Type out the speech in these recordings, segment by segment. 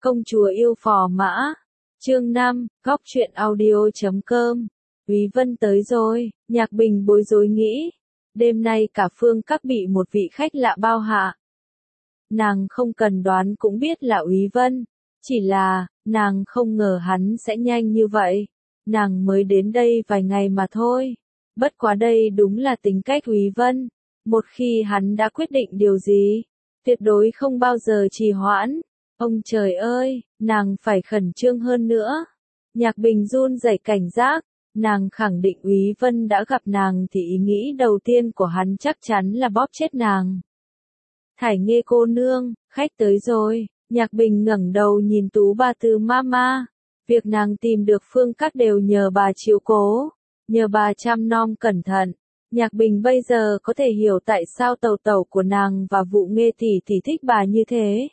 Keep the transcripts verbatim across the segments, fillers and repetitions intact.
Công chúa yêu phò mã. Chương năm, góc truyện audio chấm com. Úy Vân tới rồi, Nhạc Bình bối rối nghĩ. Đêm nay cả phương các bị một vị khách lạ bao hạ. Nàng không cần đoán cũng biết là Úy Vân. Chỉ là, nàng không ngờ hắn sẽ nhanh như vậy. Nàng mới đến đây vài ngày mà thôi. Bất quá đây đúng là tính cách Úy Vân. Một khi hắn đã quyết định điều gì, tuyệt đối không bao giờ trì hoãn. Ông trời ơi, nàng phải khẩn trương hơn nữa. Nhạc Bình run rẩy cảnh giác, nàng khẳng định Úy Vân đã gặp nàng thì ý nghĩ đầu tiên của hắn chắc chắn là bóp chết nàng. Thải Nghê cô nương, khách tới rồi. Nhạc Bình ngẩng đầu nhìn Tú Bà Từ Mama. Việc nàng tìm được phương các đều nhờ bà chiếu cố, nhờ bà chăm nom cẩn thận. Nhạc Bình bây giờ có thể hiểu tại sao tàu tàu của nàng và Vụ Nghê tỷ tỷ thích bà như thế.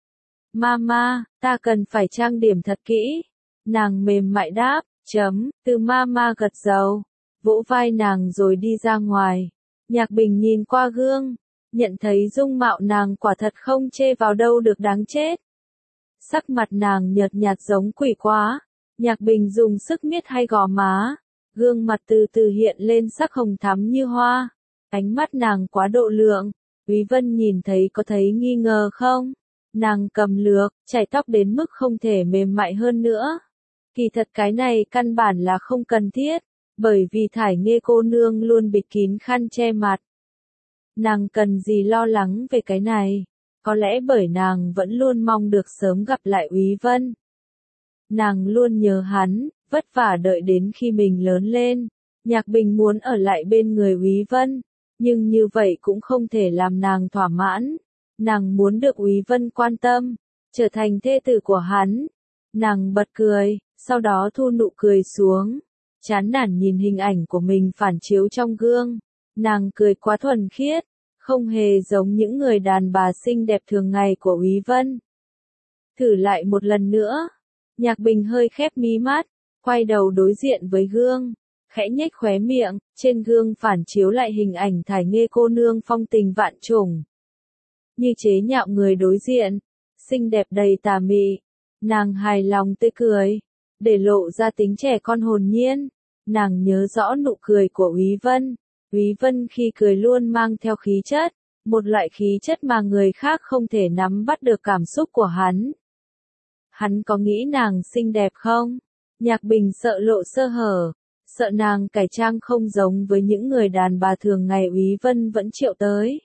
Mama, ta cần phải trang điểm thật kỹ. Nàng mềm mại đáp, chấm, Từ Mama gật đầu, vỗ vai nàng rồi đi ra ngoài. Nhạc Bình nhìn qua gương, nhận thấy dung mạo nàng quả thật không chê vào đâu được, đáng chết. Sắc mặt nàng nhợt nhạt giống quỷ quá. Nhạc Bình dùng sức miết hai gò má, gương mặt từ từ hiện lên sắc hồng thắm như hoa. Ánh mắt nàng quá độ lượng. Úy Vân nhìn thấy có thấy nghi ngờ không? Nàng cầm lược, chải tóc đến mức không thể mềm mại hơn nữa. Kỳ thật cái này căn bản là không cần thiết, bởi vì Thải Nghê cô nương luôn bịt kín khăn che mặt. Nàng cần gì lo lắng về cái này? Có lẽ bởi nàng vẫn luôn mong được sớm gặp lại Úy Vân. Nàng luôn nhớ hắn, vất vả đợi đến khi mình lớn lên. Nhạc Bình muốn ở lại bên người Úy Vân, nhưng như vậy cũng không thể làm nàng thỏa mãn. Nàng muốn được Úy Vân quan tâm, trở thành thê tử của hắn. Nàng bật cười, sau đó thu nụ cười xuống. Chán nản nhìn hình ảnh của mình phản chiếu trong gương. Nàng cười quá thuần khiết, không hề giống những người đàn bà xinh đẹp thường ngày của Úy Vân. Thử lại một lần nữa. Nhạc Bình hơi khép mí mắt, quay đầu đối diện với gương, khẽ nhếch khóe miệng, trên gương phản chiếu lại hình ảnh Thải Nghê cô nương phong tình vạn trùng. Như chế nhạo người đối diện, xinh đẹp đầy tà mị. Nàng hài lòng tươi cười, để lộ ra tính trẻ con hồn nhiên. Nàng nhớ rõ nụ cười của Úy Vân. Úy Vân khi cười luôn mang theo khí chất, một loại khí chất mà người khác không thể nắm bắt được cảm xúc của hắn. Hắn có nghĩ nàng xinh đẹp không? Nhạc Bình sợ lộ sơ hở, sợ nàng cải trang không giống với những người đàn bà thường ngày Úy Vân vẫn triệu tới.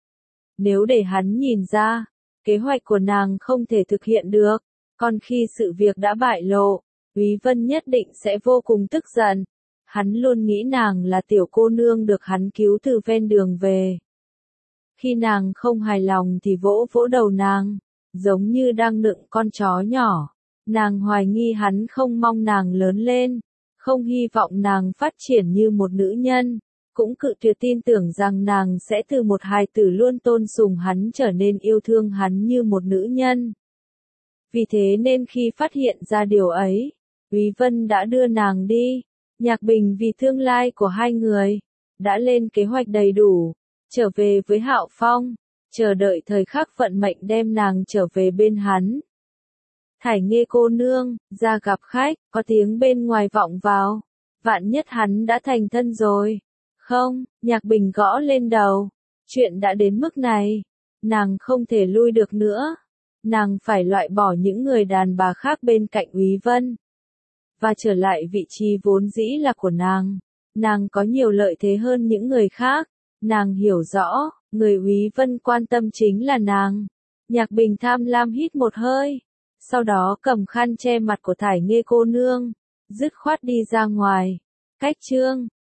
Nếu để hắn nhìn ra, kế hoạch của nàng không thể thực hiện được, còn khi sự việc đã bại lộ, Úy Vân nhất định sẽ vô cùng tức giận. Hắn luôn nghĩ nàng là tiểu cô nương được hắn cứu từ ven đường về. Khi nàng không hài lòng thì vỗ vỗ đầu nàng, giống như đang nựng con chó nhỏ. Nàng hoài nghi hắn không mong nàng lớn lên, không hy vọng nàng phát triển như một nữ nhân, cũng cự tuyệt tin tưởng rằng nàng sẽ từ một hài tử luôn tôn sùng hắn trở nên yêu thương hắn như một nữ nhân. Vì thế nên khi phát hiện ra điều ấy, Úy Vân đã đưa nàng đi. Nhạc Bình vì tương lai của hai người, đã lên kế hoạch đầy đủ, trở về với Hạo Phong, chờ đợi thời khắc vận mệnh đem nàng trở về bên hắn. Thải Nghê cô nương, ra gặp khách, có tiếng bên ngoài vọng vào. Vạn nhất hắn đã thành thân rồi. Không, Nhạc Bình gõ lên đầu. Chuyện đã đến mức này, nàng không thể lui được nữa. Nàng phải loại bỏ những người đàn bà khác bên cạnh Úy Vân, và trở lại vị trí vốn dĩ là của nàng. Nàng có nhiều lợi thế hơn những người khác. Nàng hiểu rõ, người Úy Vân quan tâm chính là nàng. Nhạc Bình tham lam hít một hơi, sau đó cầm khăn che mặt của Thải Nghê cô nương, dứt khoát đi ra ngoài. Cách chương